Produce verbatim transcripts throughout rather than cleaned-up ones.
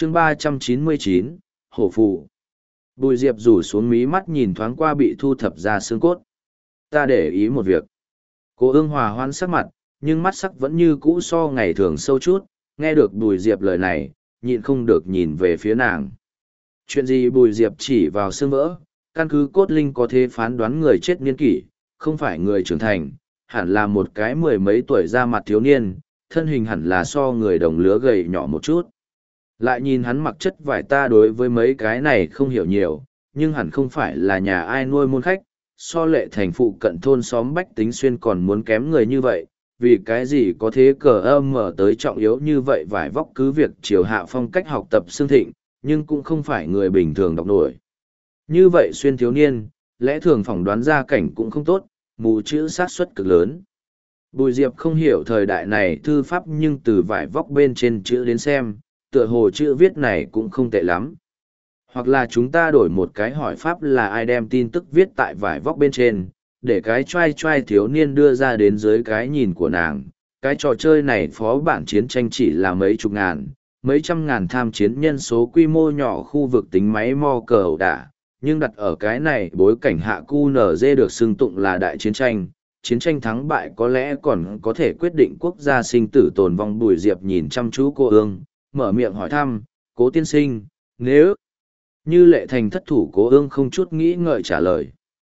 chương ba trăm chín mươi chín, hổ phù. Bùi Diệp rủ xuống mí mắt nhìn thoáng qua bị thu thập ra xương cốt. Ta để ý một việc. Cô ương hòa hoan sắc mặt, nhưng mắt sắc vẫn như cũ so ngày thường sâu chút, nghe được Bùi Diệp lời này, nhịn không được nhìn về phía nàng. Chuyện gì? Bùi Diệp chỉ vào xương vỡ, căn cứ cốt linh có thể phán đoán người chết niên kỷ, không phải người trưởng thành, hẳn là một cái mười mấy tuổi ra mặt thiếu niên, thân hình hẳn là so người đồng lứa gầy nhỏ một chút. Lại nhìn hắn mặc chất vải, ta đối với mấy cái này không hiểu nhiều, nhưng hẳn không phải là nhà ai nuôi môn khách, so Lệ Thành phụ cận thôn xóm bách tính xuyên còn muốn kém người như vậy, vì cái gì có thế cờ âm mở tới trọng yếu như vậy. Vải vóc cứ việc chiều hạ phong cách học tập xương thịnh, nhưng cũng không phải người bình thường đọc nổi. Như vậy xuyên thiếu niên, lẽ thường phỏng đoán ra cảnh cũng không tốt, mù chữ sát suất cực lớn. Bùi Diệp không hiểu thời đại này thư pháp, nhưng từ vải vóc bên trên chữ đến xem, tựa hồ chữ viết này cũng không tệ lắm. Hoặc là chúng ta đổi một cái hỏi pháp, là ai đem tin tức viết tại vải vóc bên trên, để cái trai trai thiếu niên đưa ra đến dưới cái nhìn của nàng. Cái trò chơi này phó bản chiến tranh chỉ là mấy chục ngàn, mấy trăm ngàn tham chiến nhân số, quy mô nhỏ, khu vực tính máy mo cờ ẩu đả, nhưng đặt ở cái này bối cảnh hạ, cu nờ dê được xưng tụng là đại chiến tranh. Chiến tranh thắng bại có lẽ còn có thể quyết định quốc gia sinh tử tồn vong. Bùi Diệp nhìn chăm chú cô ương, mở miệng hỏi thăm, Cố tiên sinh, nếu như Lệ Thành thất thủ? Cố ương không chút nghĩ ngợi trả lời.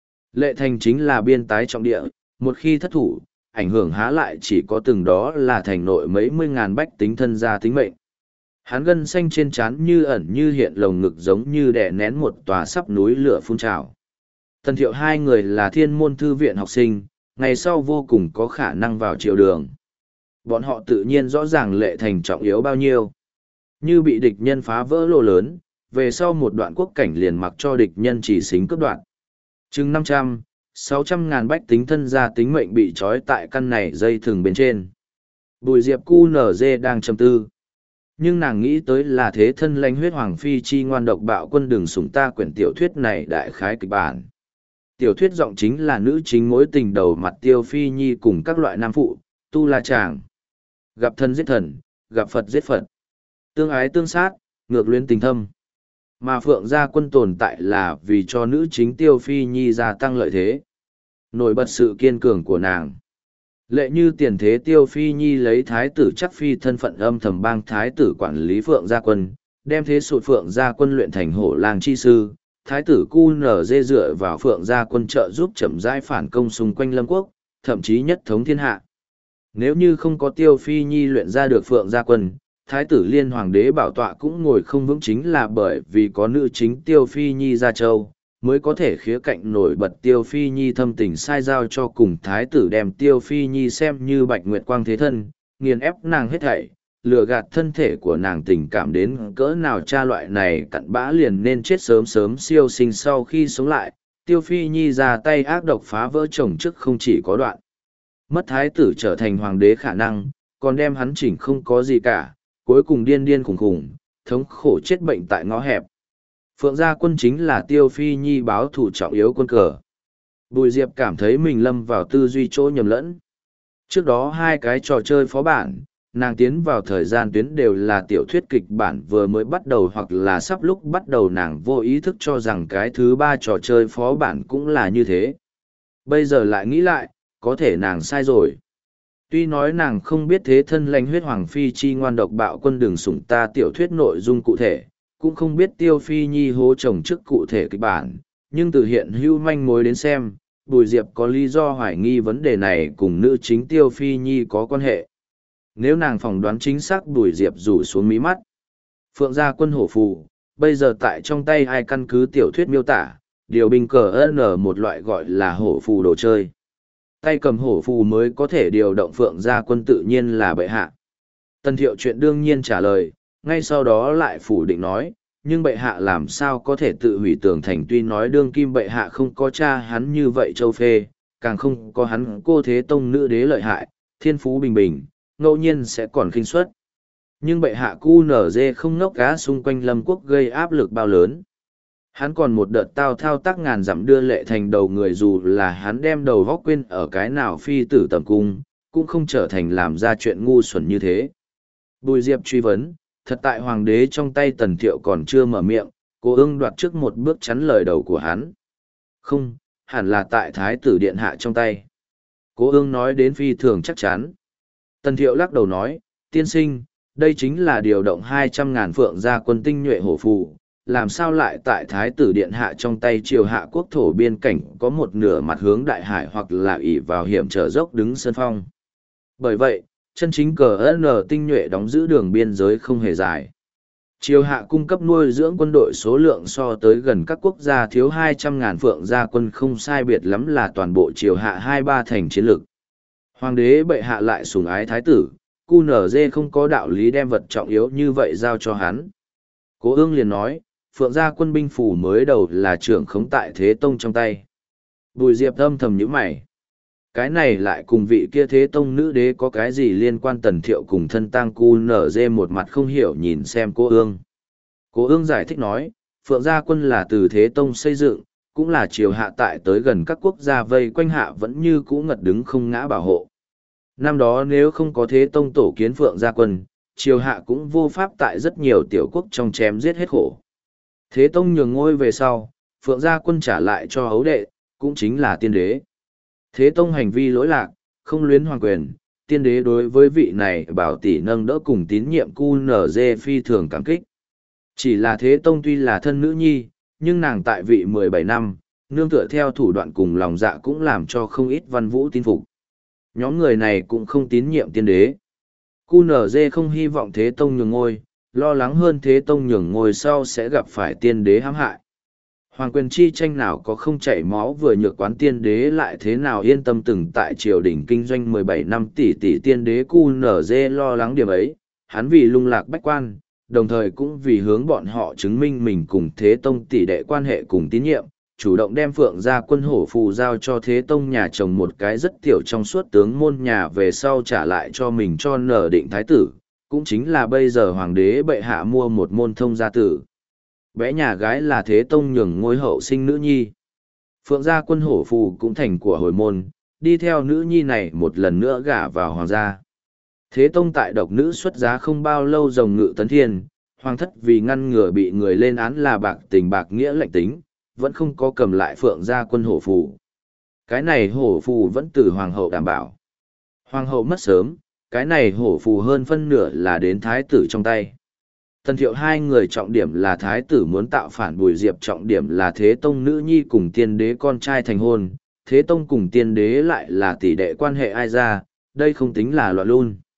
Lệ Thành chính là biên tái trọng địa, một khi thất thủ, ảnh hưởng há lại chỉ có từng đó là thành nội mấy mươi ngàn bách tính thân gia tính mệnh. Hắn gân xanh trên trán như ẩn như hiện, lồng ngực giống như đè nén một tòa sắp núi lửa phun trào. Tần Thiệu hai người là thiên môn thư viện học sinh, ngày sau vô cùng có khả năng vào triều đường. Bọn họ tự nhiên rõ ràng Lệ Thành trọng yếu bao nhiêu. Như bị địch nhân phá vỡ lô lớn, về sau một đoạn quốc cảnh liền mặc cho địch nhân chỉ xính cướp đoạn. Chừng năm trăm, sáu trăm ngàn bách tính thân gia tính mệnh bị trói tại căn này dây thừng bên trên. Bùi Diệp cu nở dê đang trầm tư. Nhưng nàng nghĩ tới là thế thân lãnh huyết hoàng phi chi ngoan độc bạo quân đừng sủng ta. Quyển tiểu thuyết này đại khái kịch bản. Tiểu thuyết giọng chính là nữ chính mối tình đầu mặt Tiêu Phi Nhi cùng các loại nam phụ, tu la chàng. Gặp thân giết thần, gặp Phật giết Phật. Tương ái tương sát, ngược luyến tình thâm. Mà Phượng Gia Quân tồn tại là vì cho nữ chính Tiêu Phi Nhi gia tăng lợi thế. Nổi bật sự kiên cường của nàng. Lệ như tiền thế Tiêu Phi Nhi lấy thái tử chắc phi thân phận âm thầm bang thái tử quản lý Phượng Gia Quân, đem thế sụt Phượng Gia Quân luyện thành hổ lang chi sư. Thái tử cu nở dê dựa vào Phượng Gia Quân trợ giúp chậm rãi phản công xung quanh Lâm Quốc, thậm chí nhất thống thiên hạ. Nếu như không có Tiêu Phi Nhi luyện ra được Phượng Gia Quân, Thái tử Liên Hoàng đế bảo tọa cũng ngồi không vững, chính là bởi vì có nữ chính Tiêu Phi Nhi ra châu, mới có thể khía cạnh nổi bật Tiêu Phi Nhi thâm tình sai giao cho cùng Thái tử, đem Tiêu Phi Nhi xem như Bạch Nguyệt Quang thế thân, nghiền ép nàng hết thảy, lừa gạt thân thể của nàng tình cảm đến cỡ nào. Cha loại này cặn bã liền nên chết sớm sớm, siêu sinh sau khi sống lại. Tiêu Phi Nhi ra tay ác độc phá vỡ chồng trước không chỉ có đoạn mất thái tử trở thành hoàng đế khả năng, còn đem hắn chỉnh không có gì cả, cuối cùng điên điên khủng khủng, thống khổ chết bệnh tại ngõ hẹp. Phượng Gia Quân chính là Tiêu Phi Nhi báo thù trọng yếu quân cờ. Bùi Diệp cảm thấy mình lâm vào tư duy chỗ nhầm lẫn. Trước đó hai cái trò chơi phó bản, nàng tiến vào thời gian tuyến đều là tiểu thuyết kịch bản vừa mới bắt đầu hoặc là sắp lúc bắt đầu, nàng vô ý thức cho rằng cái thứ ba trò chơi phó bản cũng là như thế. Bây giờ lại nghĩ lại, có thể nàng sai rồi. Tuy nói nàng không biết thế thân lãnh huyết hoàng phi chi ngoan độc bạo quân đừng sủng ta tiểu thuyết nội dung cụ thể, cũng không biết Tiêu Phi Nhi hố chồng trước cụ thể kịch bản, nhưng từ hiện hữu manh mối đến xem, Bùi Diệp có lý do hoài nghi vấn đề này cùng nữ chính Tiêu Phi Nhi có quan hệ. Nếu nàng phỏng đoán chính xác, Bùi Diệp rủ xuống mí mắt. Phượng Gia Quân hổ phù, bây giờ tại trong tay ai? Căn cứ tiểu thuyết miêu tả, điều binh cờ N một loại gọi là hổ phù đồ chơi. Tay cầm hổ phù mới có thể điều động Phượng Gia Quân, tự nhiên là bệ hạ. Tần Thiệu chuyện đương nhiên trả lời, ngay sau đó lại phủ định nói, nhưng bệ hạ làm sao có thể tự hủy tường thành? Tuy nói đương kim bệ hạ không có cha hắn như vậy châu phê, càng không có hắn cô thế tông nữ đế lợi hại, thiên phú bình bình, ngẫu nhiên sẽ còn khinh suất. Nhưng bệ hạ cu nở dê không ngốc cá xung quanh Lâm Quốc gây áp lực bao lớn. Hắn còn một đợt tao thao tác ngàn dặm đưa Lệ Thành đầu người, dù là hắn đem đầu góc quên ở cái nào phi tử tầm cung, cũng không trở thành làm ra chuyện ngu xuẩn như thế. Bùi Diệp truy vấn, Thật tại hoàng đế trong tay Tần Thiệu còn chưa mở miệng, Cố Ương đoạt trước một bước chắn lời đầu của hắn. Không, hẳn là tại Thái tử Điện Hạ trong tay. Cố Ương nói đến phi thường chắc chắn. Tần Thiệu lắc đầu nói, tiên sinh, đây chính là điều động hai trăm ngàn phượng gia quân tinh nhuệ hổ phù, làm sao lại tại Thái tử Điện Hạ trong tay triều hạ quốc thổ biên cảnh có một nửa mặt hướng đại hải hoặc là ỷ vào hiểm trở dốc đứng sơn phong. Bởi vậy, chân chính cờ N tinh nhuệ đóng giữ đường biên giới không hề dài. Triều hạ cung cấp nuôi dưỡng quân đội số lượng so tới gần các quốc gia thiếu hai trăm ngàn phượng gia quân không sai biệt lắm là toàn bộ triều hạ hai ba thành chiến lược. Hoàng đế bệ hạ lại sủng ái thái tử, cu nở dê không có đạo lý đem vật trọng yếu như vậy giao cho hắn. Cố Ương liền nói, phượng gia quân binh phủ mới đầu là trưởng khống tại Thế Tông trong tay. Bùi Diệp âm thầm nhíu mày. Cái này lại cùng vị kia Thế Tông nữ đế có cái gì liên quan? Tần Thiệu cùng thân tang cu nở dê một mặt không hiểu nhìn xem Cố Ương. Cố Ương giải thích nói, phượng gia quân là từ Thế Tông xây dựng, cũng là triều hạ tại tới gần các quốc gia vây quanh hạ vẫn như cũ ngật đứng không ngã bảo hộ. Năm đó nếu không có Thế Tông tổ kiến phượng gia quân, triều hạ cũng vô pháp tại rất nhiều tiểu quốc trong chém giết hết khổ. Thế Tông nhường ngôi về sau, phượng gia quân trả lại cho hấu đệ, cũng chính là tiên đế. Thế Tông hành vi lỗi lạc, không luyến hoàng quyền, tiên đế đối với vị này bảo tỷ nâng đỡ cùng tín nhiệm cu nở dê phi thường cảm kích. Chỉ là Thế Tông tuy là thân nữ nhi, nhưng nàng tại vị mười bảy năm, nương tựa theo thủ đoạn cùng lòng dạ cũng làm cho không ít văn vũ tin phục. Nhóm người này cũng không tín nhiệm tiên đế. cu nở dê không hy vọng Thế Tông nhường ngôi, lo lắng hơn Thế Tông nhường ngôi sau sẽ gặp phải tiên đế hãm hại. Hoàng quyền chi tranh nào có không chảy máu, vừa nhược quán tiên đế lại thế nào yên tâm từng tại triều đình kinh doanh mười bảy năm tỷ tỷ tiên đế cu nở dê lo lắng điểm ấy, hắn vì lung lạc bách quan, đồng thời cũng vì hướng bọn họ chứng minh mình cùng Thế Tông tỷ đệ quan hệ cùng tín nhiệm, chủ động đem phượng gia quân hổ phù giao cho Thế Tông nhà chồng một cái rất tiểu trong suốt tướng môn nhà về sau trả lại cho mình cho nở định thái tử, cũng chính là bây giờ hoàng đế bệ hạ mua một môn thông gia tử. Bé nhà gái là Thế Tông nhường ngôi hậu sinh nữ nhi. Phượng gia quân hổ phù cũng thành của hồi môn, đi theo nữ nhi này một lần nữa gả vào hoàng gia. Thế Tông tại độc nữ xuất giá không bao lâu rồng ngự tấn thiên, hoàng thất vì ngăn ngừa bị người lên án là bạc tình bạc nghĩa lệnh tính, vẫn không có cầm lại phượng gia quân hổ phù. Cái này hổ phù vẫn từ hoàng hậu đảm bảo. Hoàng hậu mất sớm, cái này hổ phù hơn phân nửa là đến thái tử trong tay. Tần Thiệu hai người trọng điểm là thái tử muốn tạo phản, Bùi Diệp trọng điểm là Thế Tông nữ nhi cùng tiên đế con trai thành hôn, Thế Tông cùng tiên đế lại là tỷ đệ quan hệ ai ra, đây không tính là loạn luôn.